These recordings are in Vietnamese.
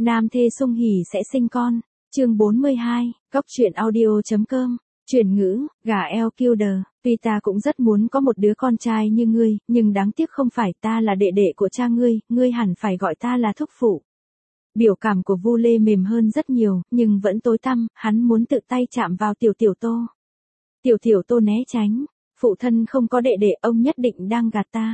Nam thê sung hỉ sẽ sinh con. Chương 42, Cóc truyện audio.com. Chuyển ngữ, gà Killer. Tuy ta cũng rất muốn có một đứa con trai như ngươi, nhưng đáng tiếc không phải, ta là đệ đệ của cha ngươi hẳn phải gọi ta là thúc phụ. Biểu cảm của Vu Lê mềm hơn rất nhiều, nhưng vẫn tối tăm, hắn muốn tự tay chạm vào Tiểu Tô. Tiểu Tô né tránh. Phụ thân không có đệ đệ, ông nhất định đang gạt ta.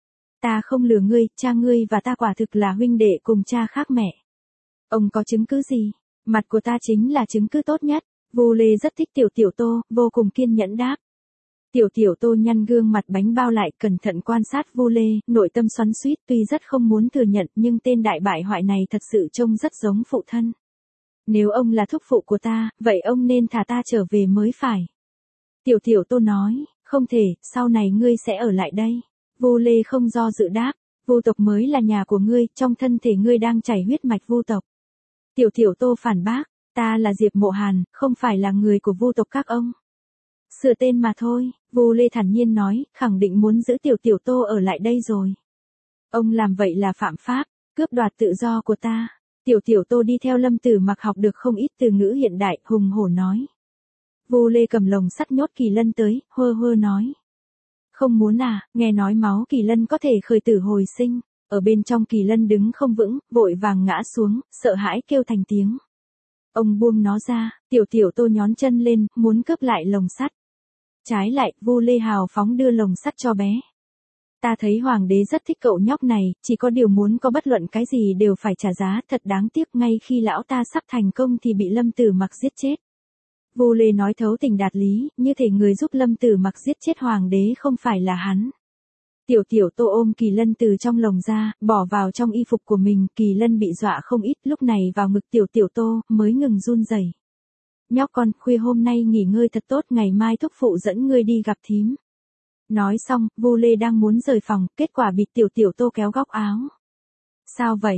Ta không lừa ngươi, cha ngươi và ta quả thực là huynh đệ cùng cha khác mẹ. Ông có chứng cứ gì? Mặt của ta chính là chứng cứ tốt nhất. Vu Lê rất thích Tiểu Tô, vô cùng kiên nhẫn đáp. Tiểu Tô nhăn gương mặt bánh bao lại, cẩn thận quan sát Vu Lê, nội tâm xoắn xuýt, tuy rất không muốn thừa nhận, nhưng tên đại bại hoại này thật sự trông rất giống phụ thân. Nếu ông là thúc phụ của ta, vậy ông nên thả ta trở về mới phải. Tiểu Tô nói, không thể, sau này ngươi sẽ ở lại đây. Vu Lê không do dự đáp, Vu tộc mới là nhà của ngươi, trong thân thể ngươi đang chảy huyết mạch Vu tộc. Tiểu Tô phản bác, ta là Diệp Mộ Hàn, không phải là người của Vu tộc các ông. Sửa tên mà thôi, Vu Lê thản nhiên nói, khẳng định muốn giữ Tiểu Tô ở lại đây rồi. Ông làm vậy là phạm pháp, cướp đoạt tự do của ta. Tiểu Tô đi theo Lâm Tử Mặc học được không ít từ ngữ hiện đại, hùng hổ nói. Vu Lê cầm lồng sắt nhốt kỳ lân tới, hơ nói. Không muốn à, nghe nói máu kỳ lân có thể khởi tử hồi sinh. Ở bên trong kỳ lân đứng không vững, vội vàng ngã xuống, sợ hãi kêu thành tiếng. Ông buông nó ra, Tiểu Tô nhón chân lên, muốn cướp lại lồng sắt. Trái lại, Vu Lê hào phóng đưa lồng sắt cho bé. Ta thấy hoàng đế rất thích cậu nhóc này, chỉ có điều muốn có bất luận cái gì đều phải trả giá, thật đáng tiếc, ngay khi lão ta sắp thành công thì bị Lâm Tử Mặc giết chết. Vu Lê nói thấu tình đạt lý, như thể người giúp Lâm Tử Mặc giết chết hoàng đế không phải là hắn. Tiểu Tô ôm kỳ lân từ trong lồng ra, bỏ vào trong y phục của mình, kỳ lân bị dọa không ít, lúc này vào ngực Tiểu Tô, mới ngừng run rẩy. Nhóc con, khuya hôm nay nghỉ ngơi thật tốt, ngày mai thúc phụ dẫn ngươi đi gặp thím. Nói xong, Vu Lê đang muốn rời phòng, kết quả bị Tiểu Tô kéo góc áo. Sao vậy,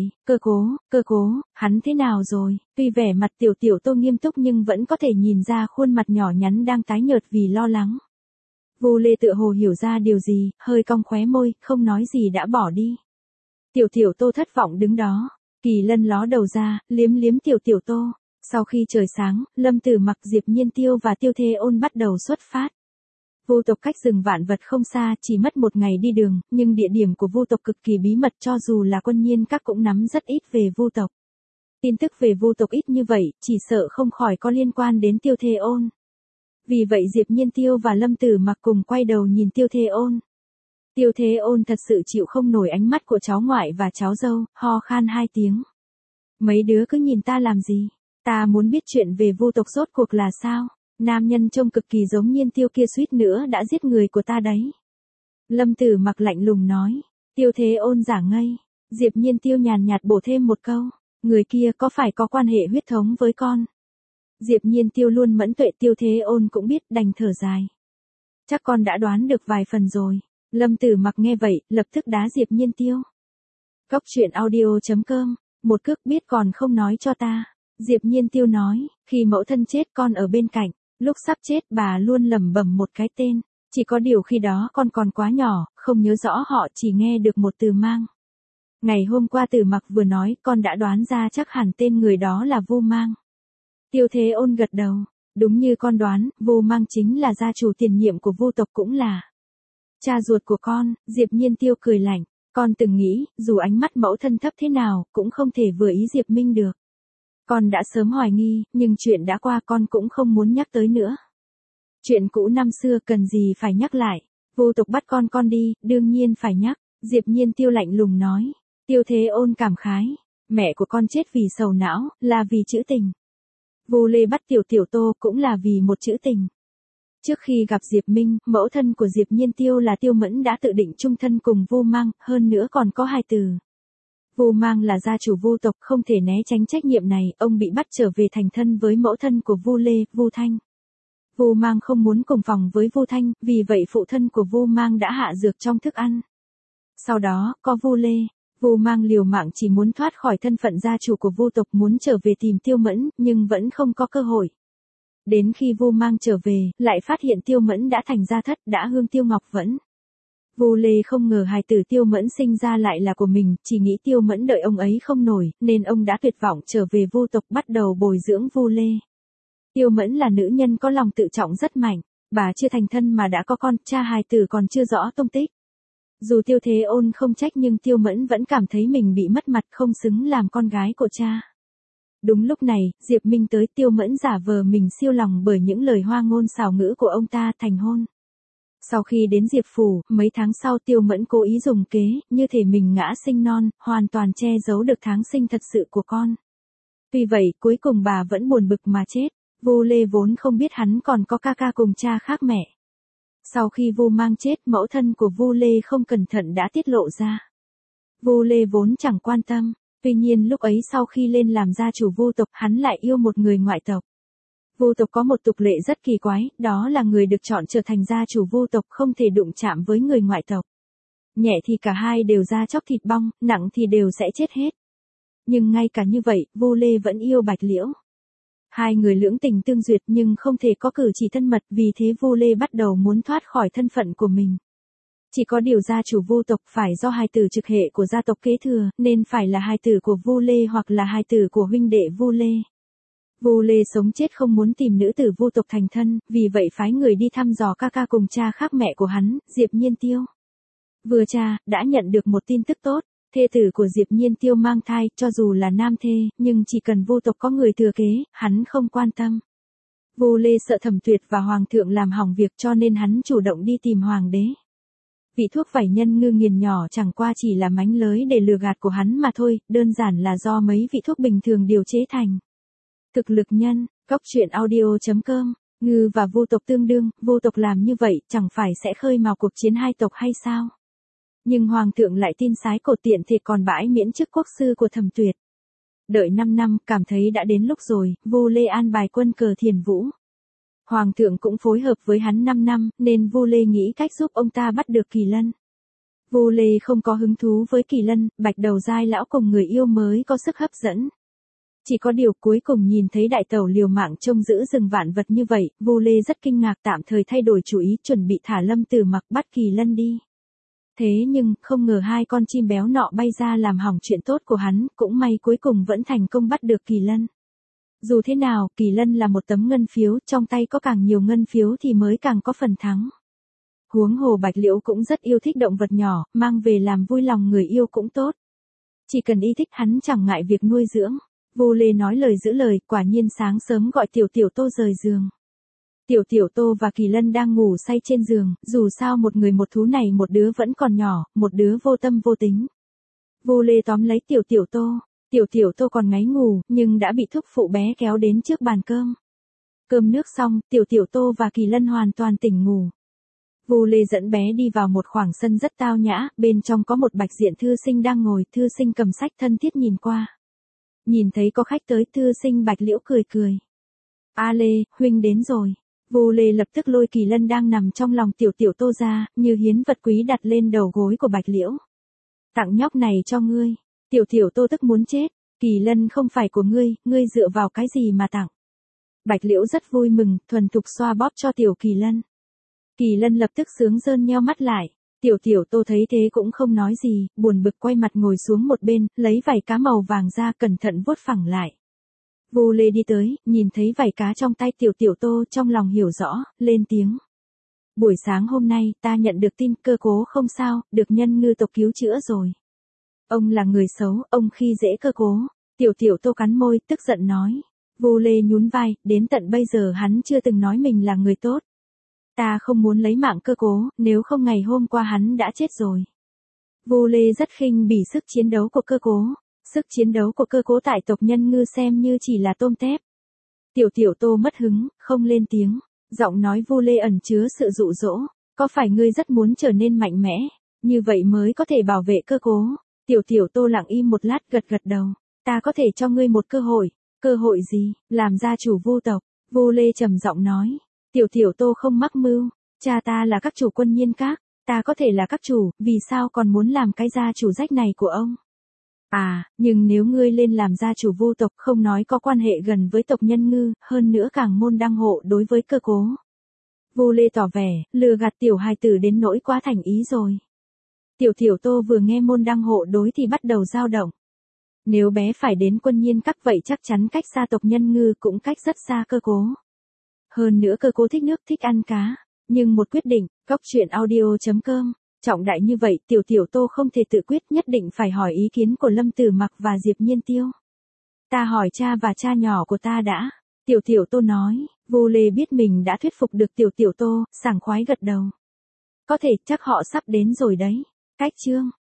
cơ cố, hắn thế nào rồi? Tuy vẻ mặt Tiểu Tô nghiêm túc nhưng vẫn có thể nhìn ra khuôn mặt nhỏ nhắn đang tái nhợt vì lo lắng. Vu Lê tựa hồ hiểu ra điều gì, hơi cong khóe môi, không nói gì đã bỏ đi. Tiểu Tô thất vọng đứng đó, kỳ lân ló đầu ra, liếm Tiểu Tô. Sau khi trời sáng, Lâm Tử Mặc, Diệp Nhiên Tiêu và Tiêu Thê Ôn bắt đầu xuất phát. Vu tộc cách rừng vạn vật không xa, chỉ mất một ngày đi đường, nhưng địa điểm của Vu tộc cực kỳ bí mật, cho dù là Quân Nhiên Các cũng nắm rất ít về Vu tộc. Tin tức về Vu tộc ít như vậy, chỉ sợ không khỏi có liên quan đến Tiêu Thê Ôn. Vì vậy Diệp Nhiên Tiêu và Lâm Tử Mặc cùng quay đầu nhìn Tiêu Thê Ôn. Tiêu Thê Ôn thật sự chịu không nổi ánh mắt của cháu ngoại và cháu dâu, ho khan 2 tiếng. Mấy đứa cứ nhìn ta làm gì? Ta muốn biết chuyện về Vu tộc rốt cuộc là sao? Nam nhân trông cực kỳ giống Nhiên Tiêu kia suýt nữa đã giết người của ta đấy. Lâm Tử Mặc lạnh lùng nói. Tiêu Thê Ôn giả ngây. Diệp Nhiên Tiêu nhàn nhạt bổ thêm một câu. Người kia có phải có quan hệ huyết thống với con? Diệp Nhiên Tiêu luôn mẫn tuệ, Tiêu Thê Ôn cũng biết, đành thở dài. Chắc con đã đoán được vài phần rồi. Lâm Tử Mặc nghe vậy, lập tức đá Diệp Nhiên Tiêu. Cóc truyện audio.com. Một cước biết còn không nói cho ta. Diệp Nhiên Tiêu nói, khi mẫu thân chết con ở bên cạnh, lúc sắp chết bà luôn lẩm bẩm một cái tên, chỉ có điều khi đó con còn quá nhỏ, không nhớ rõ họ, chỉ nghe được một từ Mang. Ngày hôm qua Tử Mặc vừa nói, con đã đoán ra chắc hẳn tên người đó là Vu Mang. Tiêu Thê Ôn gật đầu, đúng như con đoán, Vu Mang chính là gia chủ tiền nhiệm của Vu tộc, cũng là cha ruột của con. Diệp Nhiên Tiêu cười lạnh, con từng nghĩ, dù ánh mắt mẫu thân thấp thế nào, cũng không thể vừa ý Diệp Minh được. Con đã sớm hoài nghi, nhưng chuyện đã qua con cũng không muốn nhắc tới nữa. Chuyện cũ năm xưa cần gì phải nhắc lại, Vu tộc bắt con đi, đương nhiên phải nhắc. Diệp Nhiên Tiêu lạnh lùng nói. Tiêu Thê Ôn cảm khái, mẹ của con chết vì sầu não, là vì chữ tình. Vu Lê bắt Tiểu Tô cũng là vì một chữ tình. Trước khi gặp Diệp Minh, mẫu thân của Diệp Nhiên Tiêu là Tiêu Mẫn đã tự định chung thân cùng Vu Mang, hơn nữa còn có 2 từ. Vu Mang là gia chủ Vu tộc, không thể né tránh trách nhiệm này, ông bị bắt trở về thành thân với mẫu thân của Vu Lê, Vu Thanh. Vu Mang không muốn cùng phòng với Vu Thanh, vì vậy phụ thân của Vu Mang đã hạ dược trong thức ăn. Sau đó, có Vu Lê. Vu Mang liều mạng chỉ muốn thoát khỏi thân phận gia chủ của Vu tộc, muốn trở về tìm Tiêu Mẫn, nhưng vẫn không có cơ hội. Đến khi Vu Mang trở về, lại phát hiện Tiêu Mẫn đã thành gia thất, đã hương tiêu ngọc vẫn. Vu Lê không ngờ hài tử Tiêu Mẫn sinh ra lại là của mình, chỉ nghĩ Tiêu Mẫn đợi ông ấy không nổi, nên ông đã tuyệt vọng trở về Vu tộc bắt đầu bồi dưỡng Vu Lê. Tiêu Mẫn là nữ nhân có lòng tự trọng rất mạnh, bà chưa thành thân mà đã có con, cha hài tử còn chưa rõ tung tích. Dù Tiêu Thế Ôn không trách nhưng Tiêu Mẫn vẫn cảm thấy mình bị mất mặt, không xứng làm con gái của cha. Đúng lúc này, Diệp Minh tới, Tiêu Mẫn giả vờ mình siêu lòng bởi những lời hoa ngôn xảo ngữ của ông ta, thành hôn. Sau khi đến Diệp Phủ, mấy tháng sau Tiêu Mẫn cố ý dùng kế, như thể mình ngã sinh non, hoàn toàn che giấu được tháng sinh thật sự của con. Tuy vậy, cuối cùng bà vẫn buồn bực mà chết. Vu Lê vốn không biết hắn còn có ca ca cùng cha khác mẹ. Sau khi Vu Mang chết, mẫu thân của Vu Lê không cẩn thận đã tiết lộ ra. Vu Lê vốn chẳng quan tâm, tuy nhiên lúc ấy sau khi lên làm gia chủ Vu tộc, hắn lại yêu một người ngoại tộc. Vu tộc có một tục lệ rất kỳ quái, đó là người được chọn trở thành gia chủ Vu tộc không thể đụng chạm với người ngoại tộc. Nhẹ thì cả hai đều da chóc thịt bong, nặng thì đều sẽ chết hết. Nhưng ngay cả như vậy, Vu Lê vẫn yêu Bạch Liễu. Hai người lưỡng tình tương duyệt nhưng không thể có cử chỉ thân mật, vì thế Vu Lê bắt đầu muốn thoát khỏi thân phận của mình. Chỉ có điều gia chủ Vu tộc phải do hài tử trực hệ của gia tộc kế thừa, nên phải là hài tử của Vu Lê hoặc là hài tử của huynh đệ Vu Lê. Vu Lê sống chết không muốn tìm nữ tử Vu tộc thành thân, vì vậy phái người đi thăm dò ca ca cùng cha khác mẹ của hắn, Diệp Nhiên Tiêu. Vừa tra, đã nhận được một tin tức tốt. Thê tử của Diệp Nhiên Tiêu mang thai, cho dù là nam thê, nhưng chỉ cần Vu tộc có người thừa kế, hắn không quan tâm. Vu Lê sợ Thẩm Tuyệt và Hoàng thượng làm hỏng việc cho nên hắn chủ động đi tìm Hoàng đế. Vị thuốc vảy nhân ngư nghiền nhỏ chẳng qua chỉ là mánh lới để lừa gạt của hắn mà thôi, đơn giản là do mấy vị thuốc bình thường điều chế thành. Thực lực nhân, góc truyện audio.com, Ngư và Vu tộc tương đương, Vu tộc làm như vậy chẳng phải sẽ khơi mào cuộc chiến hai tộc hay sao? Nhưng Hoàng thượng lại tin sái cột tiện thì còn bãi miễn chức quốc sư của Thẩm Tuyệt. Đợi 5 năm, cảm thấy đã đến lúc rồi, Vu Lê an bài quân cờ Thiền Vũ. Hoàng thượng cũng phối hợp với hắn 5 năm, nên Vu Lê nghĩ cách giúp ông ta bắt được Kỳ Lân. Vu Lê không có hứng thú với Kỳ Lân, bạch đầu dai lão cùng người yêu mới có sức hấp dẫn. Chỉ có điều cuối cùng nhìn thấy đại tẩu liều mạng trông giữ rừng vạn vật như vậy, Vu Lê rất kinh ngạc, tạm thời thay đổi chủ ý chuẩn bị thả Lâm Tử Mặc bắt Kỳ Lân đi. Thế nhưng, không ngờ hai con chim béo nọ bay ra làm hỏng chuyện tốt của hắn, cũng may cuối cùng vẫn thành công bắt được Kỳ Lân. Dù thế nào, Kỳ Lân là một tấm ngân phiếu, trong tay có càng nhiều ngân phiếu thì mới càng có phần thắng. Huống hồ Bạch Liễu cũng rất yêu thích động vật nhỏ, mang về làm vui lòng người yêu cũng tốt. Chỉ cần y thích hắn chẳng ngại việc nuôi dưỡng. Vu Lê nói lời giữ lời, quả nhiên sáng sớm gọi Tiểu Tiểu Tô rời giường. Tiểu Tiểu Tô và Kỳ Lân đang ngủ say trên giường, dù sao một người một thú này, một đứa vẫn còn nhỏ, một đứa vô tâm vô tính. Vu Lê tóm lấy Tiểu Tiểu Tô. Tiểu Tiểu Tô còn ngáy ngủ, nhưng đã bị thúc phụ bé kéo đến trước bàn cơm. Cơm nước xong, Tiểu Tiểu Tô và Kỳ Lân hoàn toàn tỉnh ngủ. Vu Lê dẫn bé đi vào một khoảng sân rất tao nhã, bên trong có một bạch diện thư sinh đang ngồi, thư sinh cầm sách thân thiết nhìn qua. Nhìn thấy có khách tới, thư sinh Bạch Liễu cười cười. A Lê, huynh đến rồi. Vu Lê lập tức lôi Kỳ Lân đang nằm trong lòng Tiểu Tiểu Tô ra, như hiến vật quý đặt lên đầu gối của Bạch Liễu. Tặng nhóc này cho ngươi. Tiểu Tiểu Tô tức muốn chết. Kỳ Lân không phải của ngươi dựa vào cái gì mà tặng. Bạch Liễu rất vui mừng, thuần thục xoa bóp cho Tiểu Kỳ Lân. Kỳ Lân lập tức sướng rơn nheo mắt lại. Tiểu Tiểu Tô thấy thế cũng không nói gì, buồn bực quay mặt ngồi xuống một bên, lấy vảy cá màu vàng ra cẩn thận vuốt phẳng lại. Vu Lê đi tới, nhìn thấy vảy cá trong tay Tiểu Tiểu Tô, trong lòng hiểu rõ, lên tiếng. Buổi sáng hôm nay, ta nhận được tin Cơ Cố không sao, được Nhân Ngư tộc cứu chữa rồi. Ông là người xấu, ông khi dễ Cơ Cố. Tiểu Tiểu Tô cắn môi, tức giận nói. Vu Lê nhún vai, đến tận bây giờ hắn chưa từng nói mình là người tốt. Ta không muốn lấy mạng Cơ Cố, nếu không ngày hôm qua hắn đã chết rồi. Vu Lê rất khinh bỉ sức chiến đấu của Cơ Cố. Sức chiến đấu của Cơ Cố tại tộc Nhân Ngư xem như chỉ là tôm tép. Tiểu Tiểu Tô mất hứng, không lên tiếng. Giọng nói Vu Lê ẩn chứa sự dụ dỗ. Có phải ngươi rất muốn trở nên mạnh mẽ, như vậy mới có thể bảo vệ Cơ Cố? Tiểu Tiểu Tô lặng im một lát, gật gật đầu. Ta có thể cho ngươi một cơ hội. Cơ hội gì? Làm gia chủ Vu tộc. Vu Lê trầm giọng nói. Tiểu Tiểu Tô không mắc mưu. Cha ta là các chủ Quân Nhiên Các. Ta có thể là các chủ, vì sao còn muốn làm cái gia chủ rách này của ông? À, nhưng nếu ngươi lên làm gia chủ Vu tộc, không nói có quan hệ gần với tộc Nhân Ngư, hơn nữa càng môn đăng hộ đối với Cơ Cố. Vu Lê tỏ vẻ, lừa gạt tiểu hài tử đến nỗi quá thành ý rồi. Tiểu Tiểu Tô vừa nghe môn đăng hộ đối thì bắt đầu dao động. Nếu bé phải đến Quân Nhiên Các vậy chắc chắn cách xa tộc Nhân Ngư cũng cách rất xa cơ cố. Hơn nữa cơ cố thích nước thích ăn cá. Nhưng một quyết định, góc chuyện audio.com, trọng đại như vậy Tiểu Tiểu Tô không thể tự quyết, nhất định phải hỏi ý kiến của Lâm Tử Mặc và Diệp Nhiên Tiêu. Ta hỏi cha và cha nhỏ của ta đã. Tiểu Tiểu Tô nói, Vu Lê biết mình đã thuyết phục được Tiểu Tiểu Tô, sảng khoái gật đầu. Có thể chắc họ sắp đến rồi đấy. Cách chương.